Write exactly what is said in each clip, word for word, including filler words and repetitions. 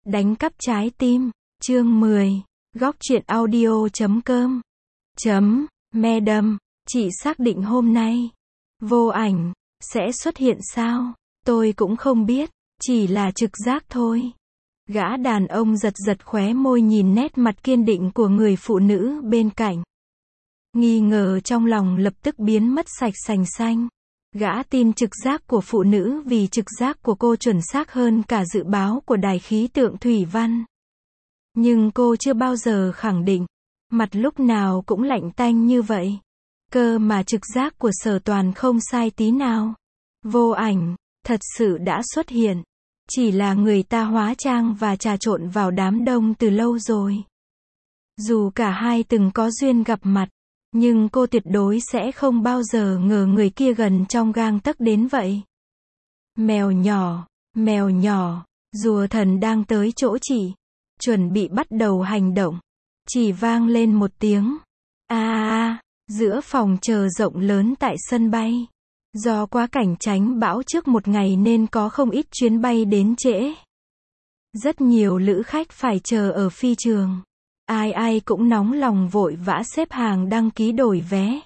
Đánh cắp trái tim, chương mười, góc truyện audio chấm com, chấm, me đâm, chị xác định hôm nay, vô ảnh, sẽ xuất hiện sao? Tôi cũng không biết, chỉ là trực giác thôi. Gã đàn ông giật giật khóe môi nhìn nét mặt kiên định của người phụ nữ bên cạnh. Nghi ngờ trong lòng lập tức biến mất sạch sành xanh. Gã tin trực giác của phụ nữ vì trực giác của cô chuẩn xác hơn cả dự báo của đài khí tượng thủy văn. Nhưng cô chưa bao giờ khẳng định, mặt lúc nào cũng lạnh tanh như vậy. Cơ mà trực giác của Sở Toàn không sai tí nào. Vô ảnh, thật sự đã xuất hiện. Chỉ là người ta hóa trang và trà trộn vào đám đông từ lâu rồi. Dù cả hai từng có duyên gặp mặt, nhưng cô tuyệt đối sẽ không bao giờ ngờ người kia gần trong gang tấc đến vậy. Mèo nhỏ, mèo nhỏ, rùa thần đang tới chỗ chị, chuẩn bị bắt đầu hành động. Chỉ vang lên một tiếng. A a a, giữa phòng chờ rộng lớn tại sân bay. Do quá cảnh tránh bão trước một ngày nên có không ít chuyến bay đến trễ. Rất nhiều lữ khách phải chờ ở phi trường. Ai ai cũng nóng lòng vội vã xếp hàng đăng ký đổi vé.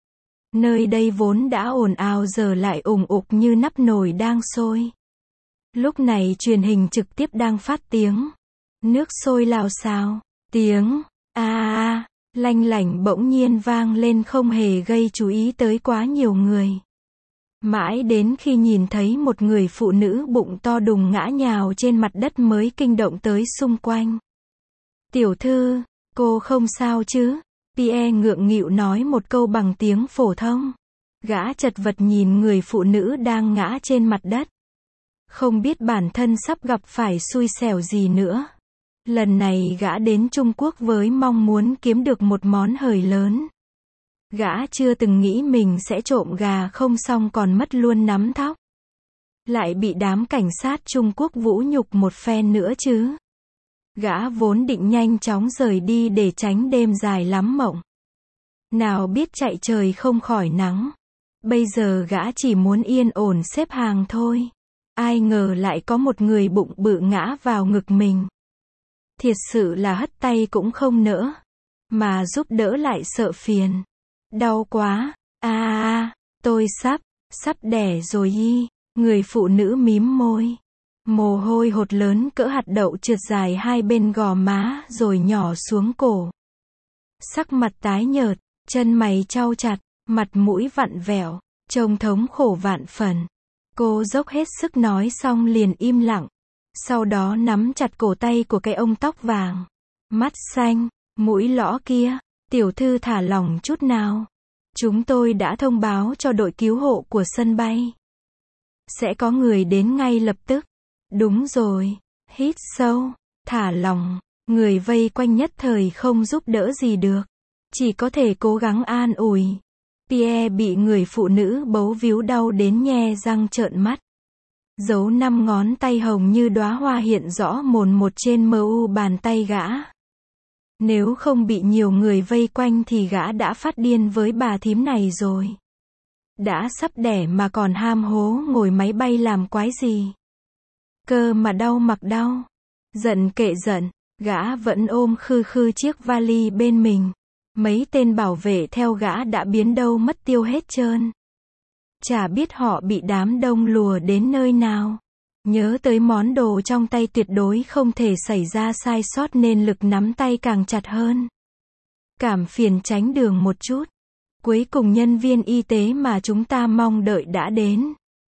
Nơi đây vốn đã ồn ào giờ lại ùng ục như nắp nồi đang sôi. Lúc này truyền hình trực tiếp đang phát tiếng. Nước sôi lào xào. Tiếng a a a lanh lảnh bỗng nhiên vang lên không hề gây chú ý tới quá nhiều người. Mãi đến khi nhìn thấy một người phụ nữ bụng to đùng ngã nhào trên mặt đất mới kinh động tới xung quanh. Tiểu thư, cô không sao chứ? Pierre ngượng nghịu nói một câu bằng tiếng phổ thông. Gã chật vật nhìn người phụ nữ đang ngã trên mặt đất. Không biết bản thân sắp gặp phải xui xẻo gì nữa. Lần này gã đến Trung Quốc với mong muốn kiếm được một món hời lớn. Gã chưa từng nghĩ mình sẽ trộm gà không xong còn mất luôn nắm thóc. Lại bị đám cảnh sát Trung Quốc vũ nhục một phen nữa chứ. Gã vốn định nhanh chóng rời đi để tránh đêm dài lắm mộng. Nào biết chạy trời không khỏi nắng. Bây giờ gã chỉ muốn yên ổn xếp hàng thôi. Ai ngờ lại có một người bụng bự ngã vào ngực mình. Thiệt sự là hất tay cũng không nỡ. Mà giúp đỡ lại sợ phiền. Đau quá, a a a, tôi sắp, sắp đẻ rồi y. Người phụ nữ mím môi. Mồ hôi hột lớn cỡ hạt đậu trượt dài hai bên gò má rồi nhỏ xuống cổ. Sắc mặt tái nhợt, chân mày chau chặt, mặt mũi vặn vẹo, trông thống khổ vạn phần. Cô dốc hết sức nói xong liền im lặng. Sau đó nắm chặt cổ tay của cái ông tóc vàng. Mắt xanh, mũi lõ kia. Tiểu thư thả lỏng chút nào. Chúng tôi đã thông báo cho đội cứu hộ của sân bay. Sẽ có người đến ngay lập tức. Đúng rồi. Hít sâu. Thả lỏng. Người vây quanh nhất thời không giúp đỡ gì được. Chỉ có thể cố gắng an ủi. Pierre bị người phụ nữ bấu víu đau đến nhe răng trợn mắt. Dấu năm ngón tay hồng như đóa hoa hiện rõ mồn một trên mờ u bàn tay gã. Nếu không bị nhiều người vây quanh thì gã đã phát điên với bà thím này rồi. Đã sắp đẻ mà còn ham hố ngồi máy bay làm quái gì. Cơ mà đau mặc đau. Giận kệ giận, gã vẫn ôm khư khư chiếc vali bên mình. Mấy tên bảo vệ theo gã đã biến đâu mất tiêu hết trơn. Chả biết họ bị đám đông lùa đến nơi nào. Nhớ tới món đồ trong tay tuyệt đối không thể xảy ra sai sót nên lực nắm tay càng chặt hơn. Cảm phiền tránh đường một chút. Cuối cùng nhân viên y tế mà chúng ta mong đợi đã đến.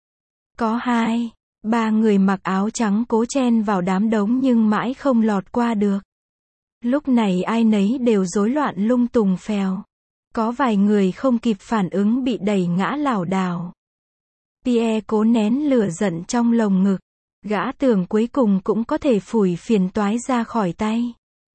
Có hai, ba người mặc áo trắng cố chen vào đám đông nhưng mãi không lọt qua được. Lúc này ai nấy đều rối loạn lung tung phèo. Có vài người không kịp phản ứng bị đẩy ngã lảo đảo. Pierre cố nén lửa giận trong lồng ngực. Gã tưởng cuối cùng cũng có thể phủi phiền toái ra khỏi tay.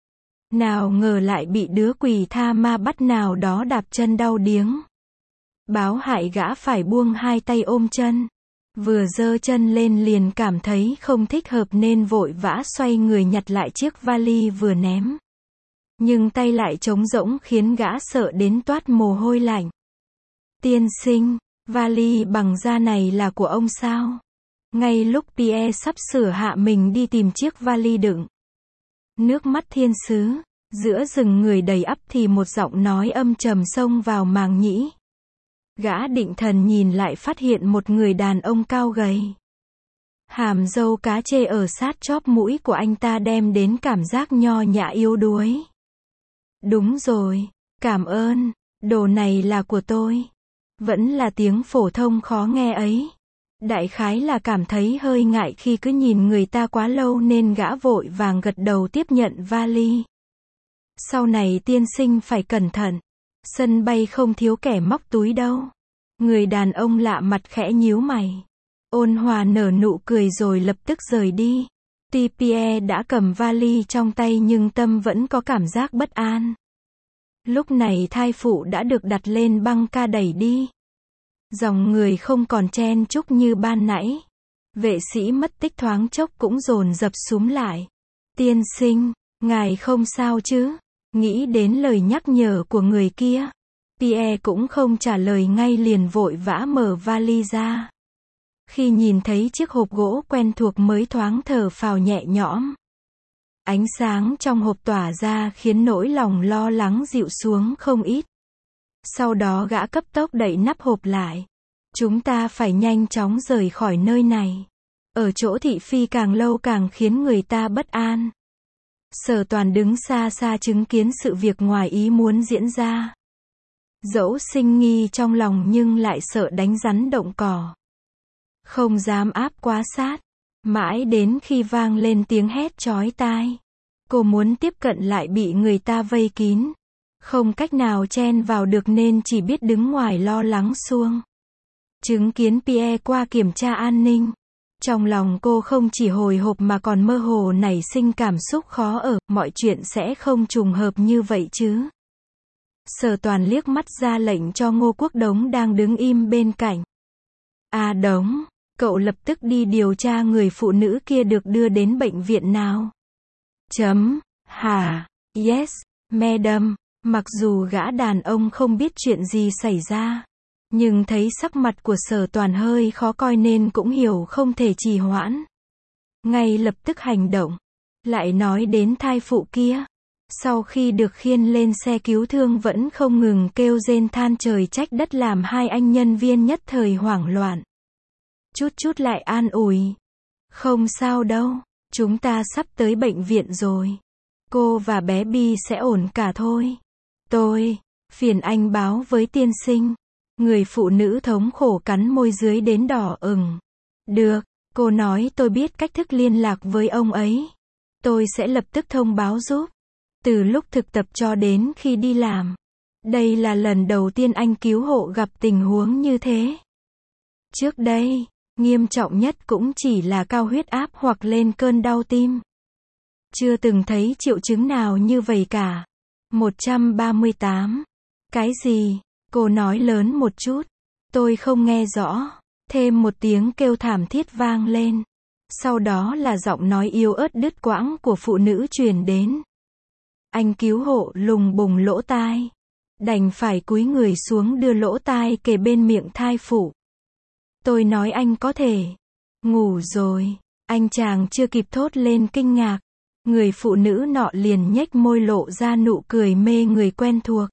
Nào ngờ lại bị đứa quỷ tha ma bắt nào đó đạp chân đau điếng. Báo hại gã phải buông hai tay ôm chân. Vừa giơ chân lên liền cảm thấy không thích hợp nên vội vã xoay người nhặt lại chiếc vali vừa ném. Nhưng tay lại trống rỗng khiến gã sợ đến toát mồ hôi lạnh. Tiên sinh, vali bằng da này là của ông sao? Ngay lúc Pierre sắp sửa hạ mình đi tìm chiếc vali đựng nước mắt thiên sứ, giữa rừng người đầy ắp thì một giọng nói âm trầm xông vào màng nhĩ. Gã định thần nhìn lại phát hiện một người đàn ông cao gầy. Hàm râu cá chê ở sát chóp mũi của anh ta đem đến cảm giác nho nhã yếu đuối. Đúng rồi, cảm ơn, đồ này là của tôi. Vẫn là tiếng phổ thông khó nghe ấy. Đại khái là cảm thấy hơi ngại khi cứ nhìn người ta quá lâu nên gã vội vàng gật đầu tiếp nhận vali. Sau này tiên sinh phải cẩn thận. Sân bay không thiếu kẻ móc túi đâu. Người đàn ông lạ mặt khẽ nhíu mày. Ôn hòa nở nụ cười rồi lập tức rời đi. Tuy Pierre đã cầm vali trong tay nhưng tâm vẫn có cảm giác bất an. Lúc này thai phụ đã được đặt lên băng ca đẩy đi. Dòng người không còn chen chúc như ban nãy. Vệ sĩ mất tích thoáng chốc cũng dồn dập xúm lại. Tiên sinh, ngài không sao chứ? Nghĩ đến lời nhắc nhở của người kia. Pierre cũng không trả lời ngay liền vội vã mở vali ra. Khi nhìn thấy chiếc hộp gỗ quen thuộc mới thoáng thở phào nhẹ nhõm. Ánh sáng trong hộp tỏa ra khiến nỗi lòng lo lắng dịu xuống không ít. Sau đó gã cấp tốc đậy nắp hộp lại. Chúng ta phải nhanh chóng rời khỏi nơi này. Ở chỗ thị phi càng lâu càng khiến người ta bất an. Sở Toàn đứng xa xa chứng kiến sự việc ngoài ý muốn diễn ra. Dẫu sinh nghi trong lòng nhưng lại sợ đánh rắn động cỏ. Không dám áp quá sát. Mãi đến khi vang lên tiếng hét chói tai. Cô muốn tiếp cận lại bị người ta vây kín. Không cách nào chen vào được nên chỉ biết đứng ngoài lo lắng suông. Chứng kiến Pierre qua kiểm tra an ninh. Trong lòng cô không chỉ hồi hộp mà còn mơ hồ nảy sinh cảm xúc khó ở, mọi chuyện sẽ không trùng hợp như vậy chứ. Sở Toàn liếc mắt ra lệnh cho Ngô Quốc Đống đang đứng im bên cạnh. À Đống, cậu lập tức đi điều tra người phụ nữ kia được đưa đến bệnh viện nào. Chấm, hả, yes, madam. Mặc dù gã đàn ông không biết chuyện gì xảy ra. Nhưng thấy sắc mặt của Sở Toàn hơi khó coi nên cũng hiểu không thể trì hoãn. Ngay lập tức hành động. Lại nói đến thai phụ kia. Sau khi được khiêng lên xe cứu thương vẫn không ngừng kêu rên than trời trách đất làm hai anh nhân viên nhất thời hoảng loạn. Chút chút lại an ủi. Không sao đâu, chúng ta sắp tới bệnh viện rồi. Cô và bé Bi sẽ ổn cả thôi. Tôi, phiền anh báo với tiên sinh. Người phụ nữ thống khổ cắn môi dưới đến đỏ ửng. Được, cô nói tôi biết cách thức liên lạc với ông ấy. Tôi sẽ lập tức thông báo giúp. Từ lúc thực tập cho đến khi đi làm. Đây là lần đầu tiên anh cứu hộ gặp tình huống như thế. Trước đây, nghiêm trọng nhất cũng chỉ là cao huyết áp hoặc lên cơn đau tim. Chưa từng thấy triệu chứng nào như vậy cả. một trăm ba mươi tám. Cái gì? Cô nói lớn một chút. Tôi không nghe rõ. Thêm một tiếng kêu thảm thiết vang lên. Sau đó là giọng nói yếu ớt đứt quãng của phụ nữ truyền đến. Anh cứu hộ lùng bùng lỗ tai. Đành phải cúi người xuống đưa lỗ tai kề bên miệng thai phụ. Tôi nói anh có thể. Ngủ rồi. Anh chàng chưa kịp thốt lên kinh ngạc. Người phụ nữ nọ liền nhếch môi lộ ra nụ cười mê người quen thuộc.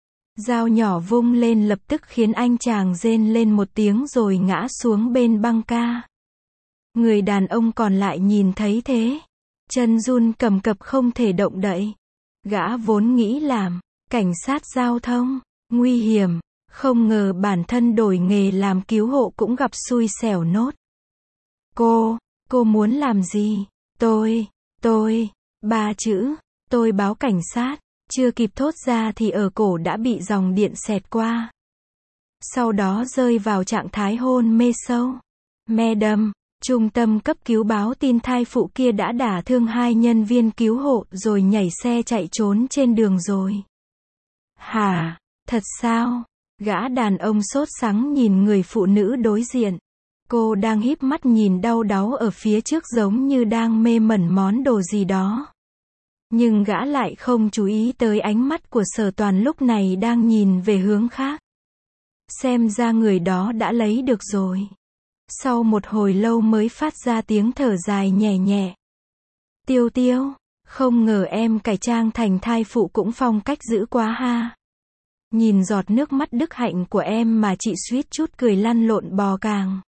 Dao nhỏ vung lên lập tức khiến anh chàng rên lên một tiếng rồi ngã xuống bên băng ca. Người đàn ông còn lại nhìn thấy thế. Chân run cầm cập không thể động đậy. Gã vốn nghĩ làm cảnh sát giao thông, nguy hiểm. Không ngờ bản thân đổi nghề làm cứu hộ cũng gặp xui xẻo nốt. Cô, cô muốn làm gì? Tôi, tôi, ba chữ, tôi báo cảnh sát. Chưa kịp thốt ra thì ở cổ đã bị dòng điện xẹt qua. Sau đó rơi vào trạng thái hôn mê sâu. Madam, trung tâm cấp cứu báo tin thai phụ kia đã đả thương hai nhân viên cứu hộ rồi nhảy xe chạy trốn trên đường rồi. Hả? Thật sao? Gã đàn ông sốt sắng nhìn người phụ nữ đối diện. Cô đang híp mắt nhìn đau đáu ở phía trước giống như đang mê mẩn món đồ gì đó. Nhưng gã lại không chú ý tới ánh mắt của Sở Toàn lúc này đang nhìn về hướng khác. Xem ra người đó đã lấy được rồi. Sau một hồi lâu mới phát ra tiếng thở dài nhẹ nhẹ. Tiêu Tiêu, không ngờ em cải trang thành thai phụ cũng phong cách dữ quá ha. Nhìn giọt nước mắt đức hạnh của em mà chị suýt chút cười lăn lộn bò càng.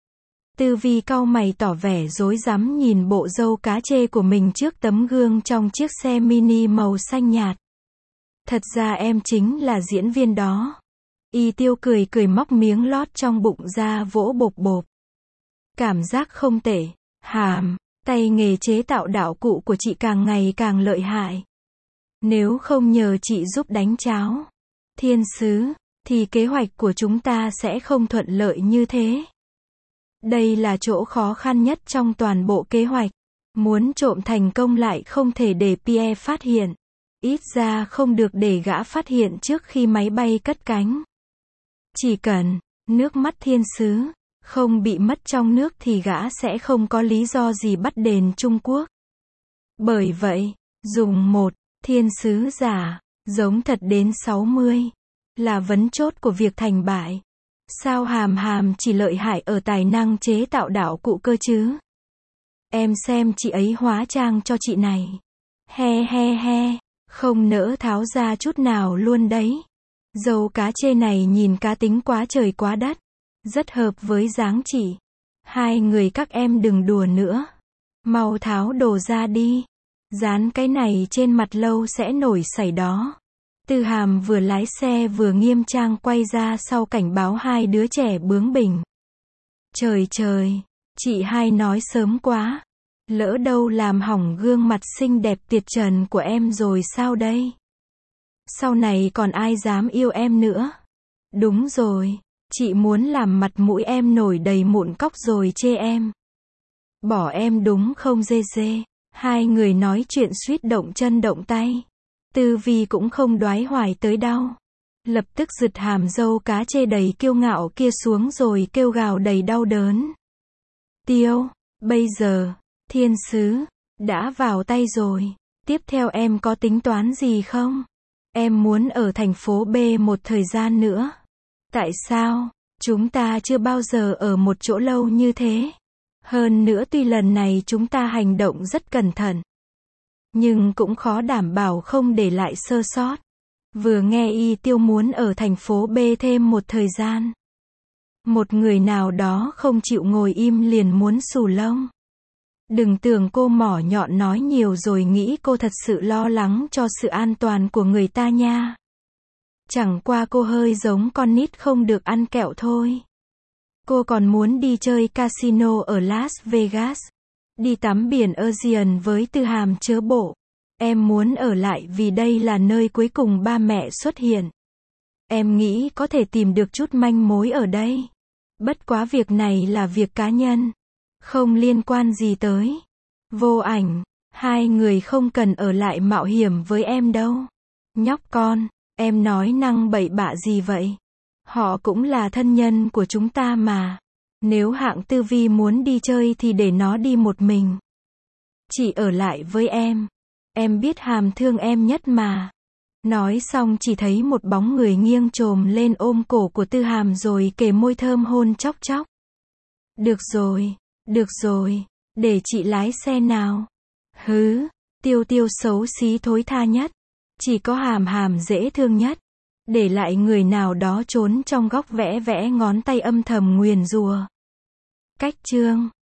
Tư Vi cau mày tỏ vẻ rối rắm nhìn bộ râu cá chê của mình trước tấm gương trong chiếc xe mini màu xanh nhạt. Thật ra em chính là diễn viên đó. Y Tiêu cười cười móc miếng lót trong bụng ra vỗ bộp bộp. Cảm giác không tệ, hàm, tay nghề chế tạo đạo cụ của chị càng ngày càng lợi hại. Nếu không nhờ chị giúp đánh cháo, thiên sứ, thì kế hoạch của chúng ta sẽ không thuận lợi như thế. Đây là chỗ khó khăn nhất trong toàn bộ kế hoạch. Muốn trộm thành công lại không thể để Pierre phát hiện. Ít ra không được để gã phát hiện trước khi máy bay cất cánh. Chỉ cần nước mắt thiên sứ không bị mất trong nước thì gã sẽ không có lý do gì bắt đền Trung Quốc. Bởi vậy, dùng một thiên sứ giả, giống thật đến sáu mươi, là vấn chốt của việc thành bại. Sao Hàm Hàm chỉ lợi hại ở tài năng chế tạo đạo cụ cơ chứ? Em xem chị ấy hóa trang cho chị này. He he he, không nỡ tháo ra chút nào luôn đấy. Dâu cá chê này nhìn cá tính quá trời quá đất. Rất hợp với dáng chị. Hai người các em đừng đùa nữa. Mau tháo đồ ra đi. Dán cái này trên mặt lâu sẽ nổi sảy đó. Tư Hàm vừa lái xe vừa nghiêm trang quay ra sau cảnh báo hai đứa trẻ bướng bỉnh. Trời trời, chị hai nói sớm quá. Lỡ đâu làm hỏng gương mặt xinh đẹp tuyệt trần của em rồi sao đây? Sau này còn ai dám yêu em nữa? Đúng rồi, chị muốn làm mặt mũi em nổi đầy mụn cóc rồi chê em. Bỏ em đúng không dê dê? Hai người nói chuyện suýt động chân động tay. Tư Vi cũng không đoái hoài tới đau. Lập tức giật hàm dâu cá chê đầy kiêu ngạo kia xuống rồi kêu gào đầy đau đớn. Tiêu, bây giờ, thiên sứ, đã vào tay rồi. Tiếp theo em có tính toán gì không? Em muốn ở thành phố B một thời gian nữa. Tại sao? Chúng ta chưa bao giờ ở một chỗ lâu như thế. Hơn nữa tuy lần này chúng ta hành động rất cẩn thận, nhưng cũng khó đảm bảo không để lại sơ sót. Vừa nghe Y Tiêu muốn ở thành phố B thêm một thời gian. Một người nào đó không chịu ngồi im liền muốn xù lông. Đừng tưởng cô mỏ nhọn nói nhiều rồi nghĩ cô thật sự lo lắng cho sự an toàn của người ta nha. Chẳng qua cô hơi giống con nít không được ăn kẹo thôi. Cô còn muốn đi chơi casino ở Las Vegas. Đi tắm biển Ocean với Tư Hàm chớ bộ. Em muốn ở lại vì đây là nơi cuối cùng ba mẹ xuất hiện. Em nghĩ có thể tìm được chút manh mối ở đây. Bất quá việc này là việc cá nhân. Không liên quan gì tới Vô Ảnh. Hai người không cần ở lại mạo hiểm với em đâu. Nhóc con, em nói năng bậy bạ gì vậy? Họ cũng là thân nhân của chúng ta mà. Nếu hạng Tư Vi muốn đi chơi thì để nó đi một mình. Chị ở lại với em. Em biết Hàm thương em nhất mà. Nói xong chỉ thấy một bóng người nghiêng chồm lên ôm cổ của Tư Hàm rồi kề môi thơm hôn chóc chóc. Được rồi, được rồi, để chị lái xe nào. Hứ, Tiêu Tiêu xấu xí thối tha nhất. Chỉ có Hàm Hàm dễ thương nhất. Để lại người nào đó trốn trong góc vẽ vẽ ngón tay âm thầm nguyền rủa. Cách chương